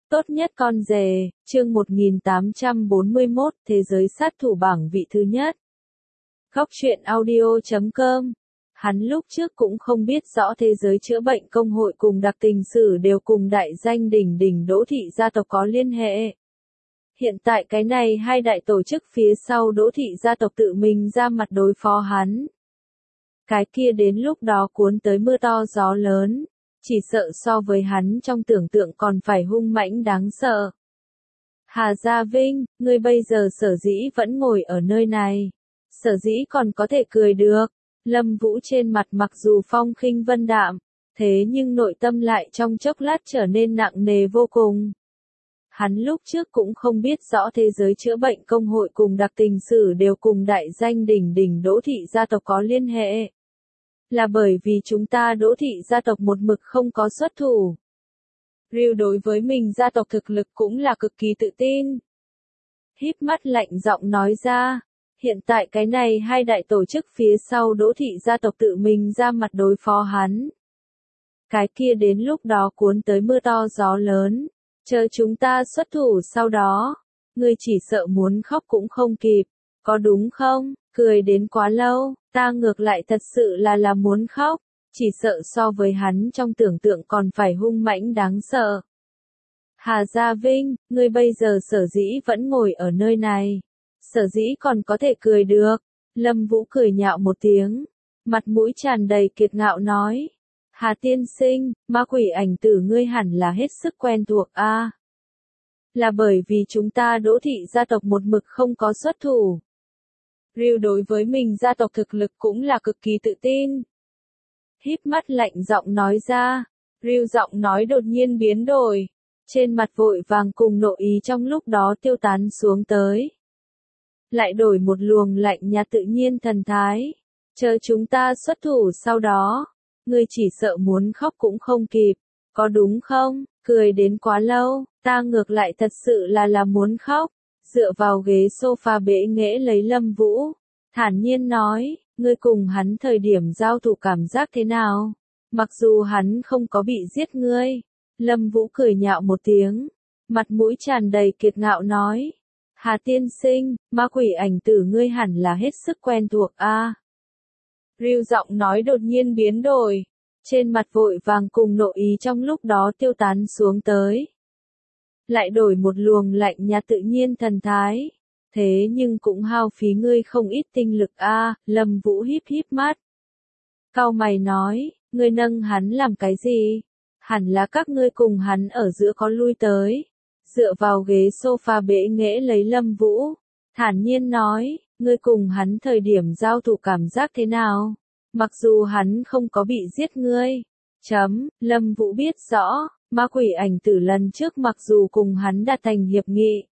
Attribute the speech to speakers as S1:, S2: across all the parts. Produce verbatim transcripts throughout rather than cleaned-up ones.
S1: Tốt nhất con rể, chương một nghìn tám trăm bốn mươi mốt, Thế giới sát thủ bảng vị thứ nhất. Góc truyện audio chấm com. Hắn lúc trước cũng không biết rõ thế giới chữa bệnh công hội cùng đặc tình sử đều cùng đại danh đỉnh đỉnh Đỗ thị gia tộc có liên hệ. Hiện tại cái này hai đại tổ chức phía sau Đỗ thị gia tộc tự mình ra mặt đối phó hắn. Cái kia đến lúc đó cuốn tới mưa to gió lớn, chỉ sợ so với hắn trong tưởng tượng còn phải hung mãnh đáng sợ. Hà Gia Vinh, ngươi bây giờ sở dĩ vẫn ngồi ở nơi này, sở dĩ còn có thể cười được. Lâm Vũ trên mặt mặc dù phong khinh vân đạm, thế nhưng nội tâm lại trong chốc lát trở nên nặng nề vô cùng. Hắn lúc trước cũng không biết rõ thế giới chữa bệnh công hội cùng đặc tình sử đều cùng đại danh đỉnh đỉnh Đỗ thị gia tộc có liên hệ. Là bởi vì chúng ta Đỗ thị gia tộc một mực không có xuất thủ. Ryu đối với mình gia tộc thực lực cũng là cực kỳ tự tin. Híp mắt lạnh giọng nói ra, hiện tại cái này hai đại tổ chức phía sau Đỗ thị gia tộc tự mình ra mặt đối phó hắn. Cái kia đến lúc đó cuốn tới mưa to gió lớn, chờ chúng ta xuất thủ sau đó, ngươi chỉ sợ muốn khóc cũng không kịp, có đúng không? Cười đến quá lâu, ta ngược lại thật sự là là muốn khóc, chỉ sợ so với hắn trong tưởng tượng còn phải hung mãnh đáng sợ. Hà Gia Vinh, ngươi bây giờ sở dĩ vẫn ngồi ở nơi này, sở dĩ còn có thể cười được. Lâm Vũ cười nhạo một tiếng, mặt mũi tràn đầy kiệt ngạo nói, Hà tiên sinh, ma quỷ ảnh tử ngươi hẳn là hết sức quen thuộc a. À, là bởi vì chúng ta Đỗ thị gia tộc một mực không có xuất thủ. Ryu đối với mình gia tộc thực lực cũng là cực kỳ tự tin. Híp mắt lạnh giọng nói ra, Ryu giọng nói đột nhiên biến đổi, trên mặt vội vàng cùng nội ý trong lúc đó tiêu tán xuống tới. Lại đổi một luồng lạnh nhạt tự nhiên thần thái, chờ chúng ta xuất thủ sau đó, ngươi chỉ sợ muốn khóc cũng không kịp, có đúng không? Cười đến quá lâu, ta ngược lại thật sự là là muốn khóc. Dựa vào ghế sofa bệ nghễ lấy Lâm Vũ, thản nhiên nói, ngươi cùng hắn thời điểm giao thủ cảm giác thế nào? Mặc dù hắn không có bị giết ngươi. Lâm Vũ cười nhạo một tiếng, mặt mũi tràn đầy kiệt ngạo nói, Hà tiên sinh, ma quỷ ảnh tử ngươi hẳn là hết sức quen thuộc a. À, Ryu giọng nói đột nhiên biến đổi, trên mặt vội vàng cùng nội ý trong lúc đó tiêu tán xuống tới. Lại đổi một luồng lạnh nhạt tự nhiên thần thái, thế nhưng cũng hao phí ngươi không ít tinh lực a. À, Lâm Vũ híp híp mắt, cau mày nói, ngươi nâng hắn làm cái gì? Hẳn là các ngươi cùng hắn ở giữa có lui tới. Dựa vào ghế sofa bệ nghễ lấy Lâm Vũ, thản nhiên nói, ngươi cùng hắn thời điểm giao thủ cảm giác thế nào? Mặc dù hắn không có bị giết ngươi. Chấm, Lâm Vũ biết rõ, ma quỷ ảnh tử lần trước mặc dù cùng hắn đạt thành hiệp nghị,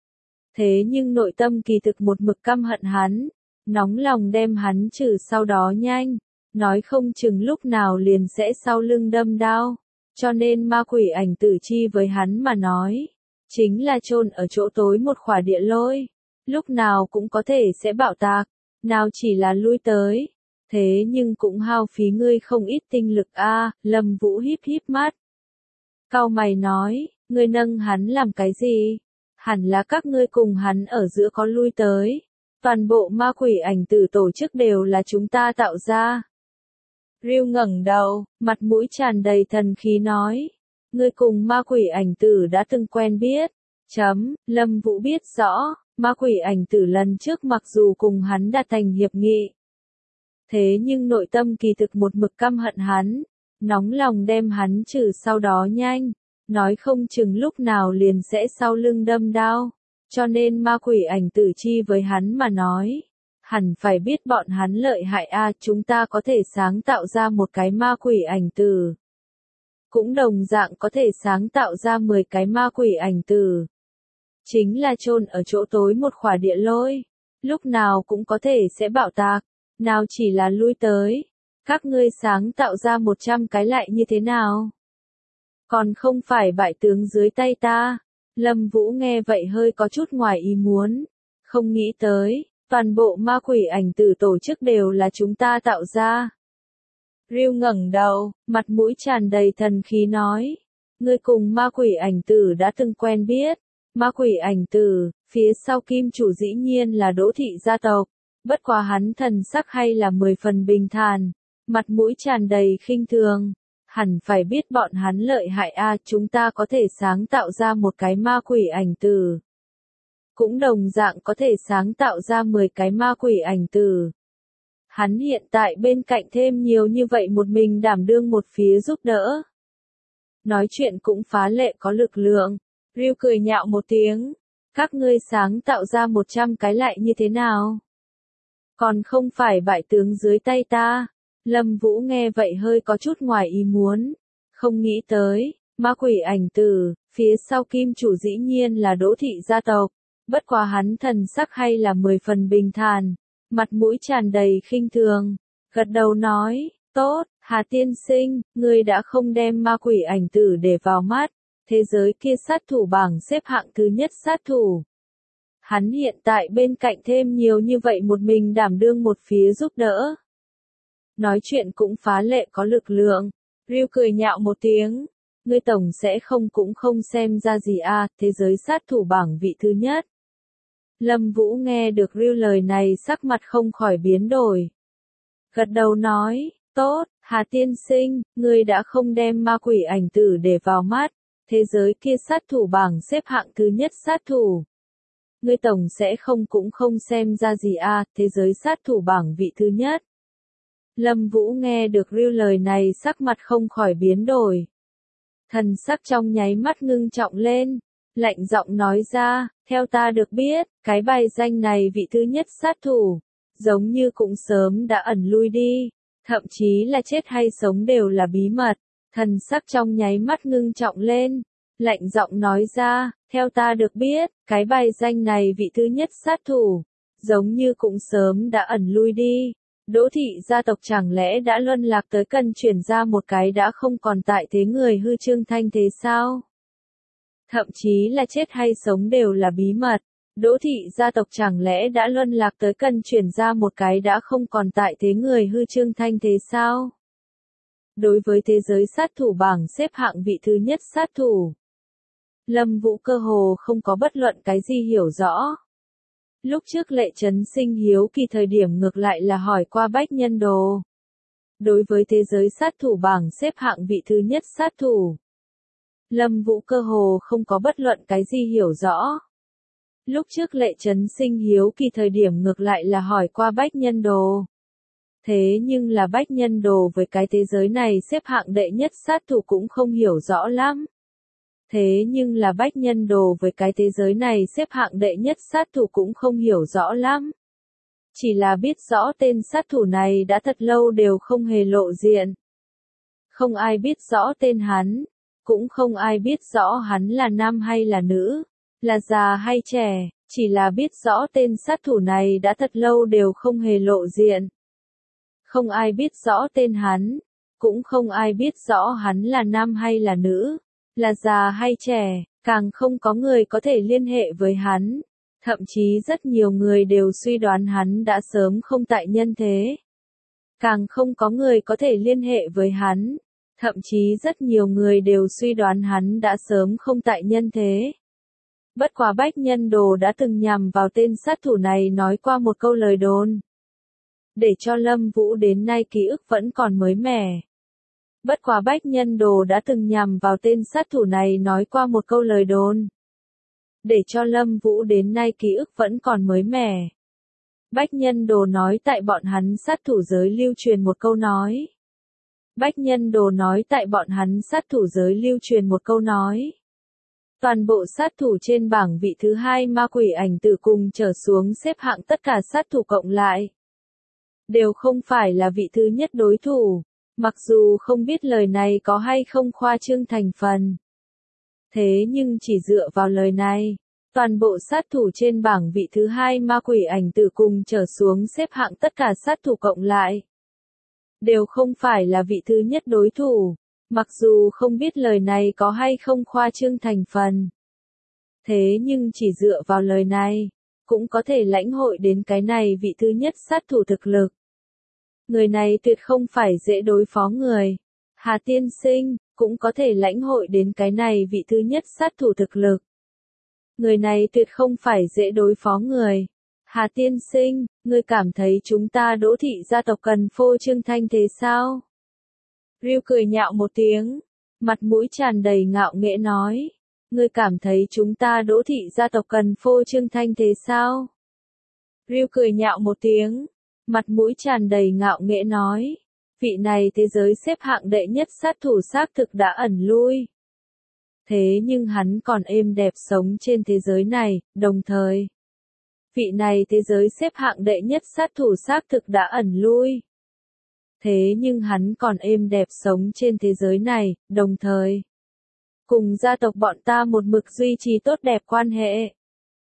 S1: thế nhưng nội tâm kỳ thực một mực căm hận hắn, nóng lòng đem hắn trừ sau đó nhanh, nói không chừng lúc nào liền sẽ sau lưng đâm đao, cho nên ma quỷ ảnh tử chi với hắn mà nói, chính là chôn ở chỗ tối một khỏa địa lôi, lúc nào cũng có thể sẽ bạo tạc, nào chỉ là lui tới, thế nhưng cũng hao phí ngươi không ít tinh lực a. À, Lâm Vũ híp híp mắt, cau mày nói, ngươi nâng hắn làm cái gì? Hẳn là các ngươi cùng hắn ở giữa có lui tới. Toàn bộ ma quỷ ảnh tử tổ chức đều là chúng ta tạo ra. Ryu ngẩng đầu, mặt mũi tràn đầy thần khí nói, ngươi cùng ma quỷ ảnh tử đã từng quen biết. Chấm, Lâm Vũ biết rõ, ma quỷ ảnh tử lần trước mặc dù cùng hắn đạt thành hiệp nghị, thế nhưng nội tâm kỳ thực một mực căm hận hắn, nóng lòng đem hắn trừ sau đó nhanh, nói không chừng lúc nào liền sẽ sau lưng đâm đao, cho nên ma quỷ ảnh tử chi với hắn mà nói, hẳn phải biết bọn hắn lợi hại a. À, chúng ta có thể sáng tạo ra một cái ma quỷ ảnh tử, cũng đồng dạng có thể sáng tạo ra mười cái ma quỷ ảnh tử, chính là chôn ở chỗ tối một khỏa địa lôi, lúc nào cũng có thể sẽ bạo tạc, nào chỉ là lui tới, các ngươi sáng tạo ra một trăm cái lại như thế nào? Còn không phải bại tướng dưới tay ta. Lâm Vũ nghe vậy hơi có chút ngoài ý muốn, không nghĩ tới, toàn bộ ma quỷ ảnh tử tổ chức đều là chúng ta tạo ra. Ryu ngẩng đầu, mặt mũi tràn đầy thần khí nói, ngươi cùng ma quỷ ảnh tử đã từng quen biết. Ma quỷ ảnh tử, phía sau kim chủ dĩ nhiên là Đỗ thị gia tộc, bất quá hắn thần sắc hay là mười phần bình thản, mặt mũi tràn đầy khinh thường. Hẳn phải biết bọn hắn lợi hại a, chúng ta có thể sáng tạo ra một cái ma quỷ ảnh tử. Cũng đồng dạng có thể sáng tạo ra mười cái ma quỷ ảnh tử. Hắn hiện tại bên cạnh thêm nhiều như vậy một mình đảm đương một phía giúp đỡ. Nói chuyện cũng phá lệ có lực lượng. Ryu cười nhạo một tiếng. Các ngươi sáng tạo ra một trăm cái lại như thế nào? Còn không phải bại tướng dưới tay ta. Lâm Vũ nghe vậy hơi có chút ngoài ý muốn. Không nghĩ tới, ma quỷ ảnh tử, phía sau kim chủ dĩ nhiên là Đỗ thị gia tộc. Bất quá hắn thần sắc hay là mười phần bình thản, mặt mũi tràn đầy khinh thường, gật đầu nói, tốt, Hà tiên sinh, ngươi đã không đem ma quỷ ảnh tử để vào mắt, thế giới kia sát thủ bảng xếp hạng thứ nhất sát thủ. Hắn hiện tại bên cạnh thêm nhiều như vậy một mình đảm đương một phía giúp đỡ. Nói chuyện cũng phá lệ có lực lượng, Ryu cười nhạo một tiếng, ngươi tổng sẽ không cũng không xem ra gì a, thế giới sát thủ bảng vị thứ nhất. Lâm Vũ nghe được Ryu lời này sắc mặt không khỏi biến đổi. Gật đầu nói, tốt, Hà tiên sinh, ngươi đã không đem ma quỷ ảnh tử để vào mắt, thế giới kia sát thủ bảng xếp hạng thứ nhất sát thủ. Ngươi tổng sẽ không cũng không xem ra gì a, thế giới sát thủ bảng vị thứ nhất. Lâm Vũ nghe được Ryu lời này sắc mặt không khỏi biến đổi. Thần sắc trong nháy mắt ngưng trọng lên, lạnh giọng nói ra, theo ta được biết, cái bài danh này vị thứ nhất sát thủ, giống như cũng sớm đã ẩn lui đi, thậm chí là chết hay sống đều là bí mật. Thần sắc trong nháy mắt ngưng trọng lên, lạnh giọng nói ra, theo ta được biết, cái bài danh này vị thứ nhất sát thủ, giống như cũng sớm đã ẩn lui đi. Đỗ thị gia tộc chẳng lẽ đã luân lạc tới cần chuyển ra một cái đã không còn tại thế người hư Trương Thanh thế sao? Thậm chí là chết hay sống đều là bí mật. Đỗ thị gia tộc chẳng lẽ đã luân lạc tới cần chuyển ra một cái đã không còn tại thế người hư Trương Thanh thế sao? Đối với thế giới sát thủ bảng xếp hạng vị thứ nhất sát thủ, Lâm Vũ cơ hồ không có bất luận cái gì hiểu rõ. Lúc trước Lệ Trấn Sinh hiếu kỳ thời điểm ngược lại là hỏi qua Bách Nhân Đồ. Đối với thế giới sát thủ bảng xếp hạng vị thứ nhất sát thủ, Lâm Vũ cơ hồ không có bất luận cái gì hiểu rõ. Lúc trước Lệ Trấn Sinh hiếu kỳ thời điểm ngược lại là hỏi qua Bách Nhân Đồ. Thế nhưng là Bách Nhân Đồ với cái thế giới này xếp hạng đệ nhất sát thủ cũng không hiểu rõ lắm. Thế nhưng là Bách Nhân Đồ với cái thế giới này xếp hạng đệ nhất sát thủ cũng không hiểu rõ lắm. Chỉ là biết rõ tên sát thủ này đã thật lâu đều không hề lộ diện. Không ai biết rõ tên hắn, cũng không ai biết rõ hắn là nam hay là nữ, là già hay trẻ, chỉ là biết rõ tên sát thủ này đã thật lâu đều không hề lộ diện. Không ai biết rõ tên hắn, cũng không ai biết rõ hắn là nam hay là nữ, là già hay trẻ, càng không có người có thể liên hệ với hắn. Thậm chí rất nhiều người đều suy đoán hắn đã sớm không tại nhân thế. Càng không có người có thể liên hệ với hắn. Thậm chí rất nhiều người đều suy đoán hắn đã sớm không tại nhân thế. Bất quá Bách Nhân Đồ đã từng nhằm vào tên sát thủ này nói qua một câu lời đồn, để cho Lâm Vũ đến nay ký ức vẫn còn mới mẻ. Bất quá Bách Nhân Đồ đã từng nhằm vào tên sát thủ này nói qua một câu lời đồn, để cho Lâm Vũ đến nay ký ức vẫn còn mới mẻ. Bách Nhân Đồ nói tại bọn hắn sát thủ giới lưu truyền một câu nói. Bách Nhân Đồ nói tại bọn hắn sát thủ giới lưu truyền một câu nói. Toàn bộ sát thủ trên bảng vị thứ hai ma quỷ ảnh tử cùng trở xuống xếp hạng tất cả sát thủ cộng lại, đều không phải là vị thứ nhất đối thủ, mặc dù không biết lời này có hay không khoa trương thành phần. Thế nhưng chỉ dựa vào lời này, toàn bộ sát thủ trên bảng vị thứ hai ma quỷ ảnh tử cùng trở xuống xếp hạng tất cả sát thủ cộng lại, đều không phải là vị thứ nhất đối thủ, mặc dù không biết lời này có hay không khoa trương thành phần. Thế nhưng chỉ dựa vào lời này, cũng có thể lãnh hội đến cái này vị thứ nhất sát thủ thực lực. Người này tuyệt không phải dễ đối phó người. Hà tiên sinh, cũng có thể lãnh hội đến cái này vị thứ nhất sát thủ thực lực. Người này tuyệt không phải dễ đối phó người. Hà tiên sinh, ngươi cảm thấy chúng ta Đỗ thị gia tộc cần phô trương thanh thế sao? Ryu cười nhạo một tiếng, mặt mũi tràn đầy ngạo nghễ nói. Ngươi cảm thấy chúng ta Đỗ thị gia tộc cần phô trương thanh thế sao? Ryu cười nhạo một tiếng, mặt mũi tràn đầy ngạo nghễ nói. Vị này thế giới xếp hạng đệ nhất sát thủ xác thực đã ẩn lui. Thế nhưng hắn còn êm đẹp sống trên thế giới này, đồng thời. Vị này thế giới xếp hạng đệ nhất sát thủ xác thực đã ẩn lui. Thế nhưng hắn còn êm đẹp sống trên thế giới này, đồng thời. Cùng gia tộc bọn ta một mực duy trì tốt đẹp quan hệ.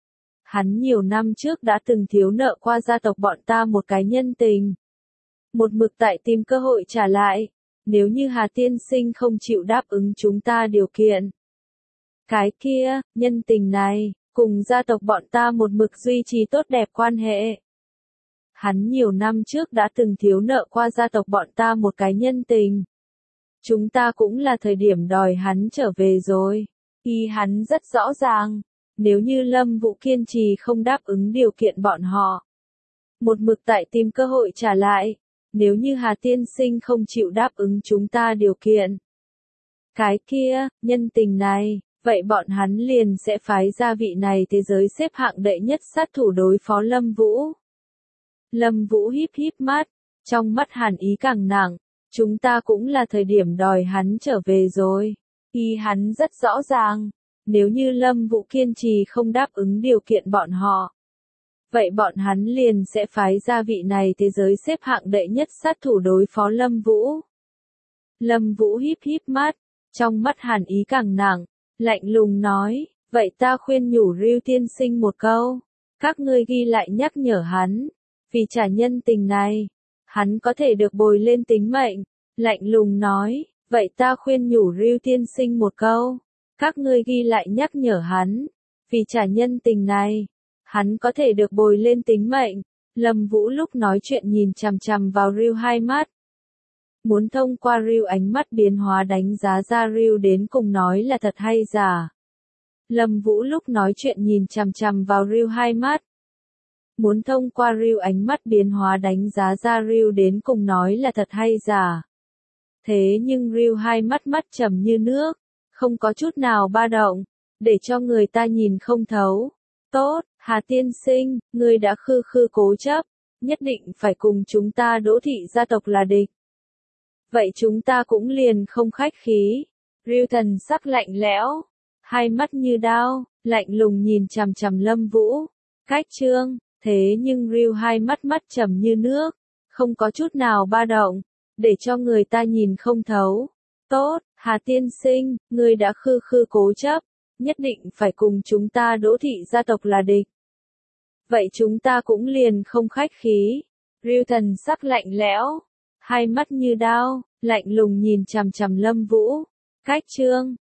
S1: Hắn nhiều năm trước đã từng thiếu nợ qua gia tộc bọn ta một cái nhân tình. Một mực tại tìm cơ hội trả lại, nếu như Hà tiên sinh không chịu đáp ứng chúng ta điều kiện. Cái kia, nhân tình này, cùng gia tộc bọn ta một mực duy trì tốt đẹp quan hệ. Hắn nhiều năm trước đã từng thiếu nợ qua gia tộc bọn ta một cái nhân tình. Chúng ta cũng là thời điểm đòi hắn trở về rồi. Ý hắn rất rõ ràng, nếu như Lâm Vũ kiên trì không đáp ứng điều kiện bọn họ. Một mực tại tìm cơ hội trả lại, nếu như Hà tiên sinh không chịu đáp ứng chúng ta điều kiện. Cái kia, nhân tình này, vậy bọn hắn liền sẽ phái ra vị này thế giới xếp hạng đệ nhất sát thủ đối phó Lâm Vũ. Lâm Vũ híp híp mắt, trong mắt hàn ý càng nặng, chúng ta cũng là thời điểm đòi hắn trở về rồi. Ý hắn rất rõ ràng, nếu như Lâm Vũ kiên trì không đáp ứng điều kiện bọn họ. Vậy bọn hắn liền sẽ phái ra vị này thế giới xếp hạng đệ nhất sát thủ đối phó Lâm Vũ. Lâm Vũ híp híp mắt, trong mắt hàn ý càng nặng, lạnh lùng nói, vậy ta khuyên nhủ Ryu tiên sinh một câu, các ngươi ghi lại nhắc nhở hắn, vì trả nhân tình này, hắn có thể được bồi lên tính mệnh, lạnh lùng nói, vậy ta khuyên nhủ Ryu tiên sinh một câu, các ngươi ghi lại nhắc nhở hắn, vì trả nhân tình này, hắn có thể được bồi lên tính mệnh. Lâm Vũ lúc nói chuyện nhìn chằm chằm vào Ryu hai mắt. Muốn thông qua Ryu ánh mắt biến hóa đánh giá ra Ryu đến cùng nói là thật hay giả. Lâm Vũ lúc nói chuyện nhìn chằm chằm vào Ryu hai mắt. Muốn thông qua Ryu ánh mắt biến hóa đánh giá ra Ryu đến cùng nói là thật hay giả. Thế nhưng Ryu hai mắt mắt trầm như nước, không có chút nào ba động, để cho người ta nhìn không thấu. Tốt, Hà tiên sinh, ngươi đã khư khư cố chấp, nhất định phải cùng chúng ta Đỗ thị gia tộc là địch. Vậy chúng ta cũng liền không khách khí. Ryu thần sắc lạnh lẽo, hai mắt như đao, lạnh lùng nhìn chằm chằm Lâm Vũ. Cách trương, thế nhưng Ryu hai mắt mắt trầm như nước, không có chút nào ba động, để cho người ta nhìn không thấu. Tốt, Hà tiên sinh, ngươi đã khư khư cố chấp, nhất định phải cùng chúng ta Đỗ thị gia tộc là địch. Vậy chúng ta cũng liền không khách khí. Ryu thần sắc lạnh lẽo, hai mắt như đao, lạnh lùng nhìn chằm chằm Lâm Vũ. Cách trương,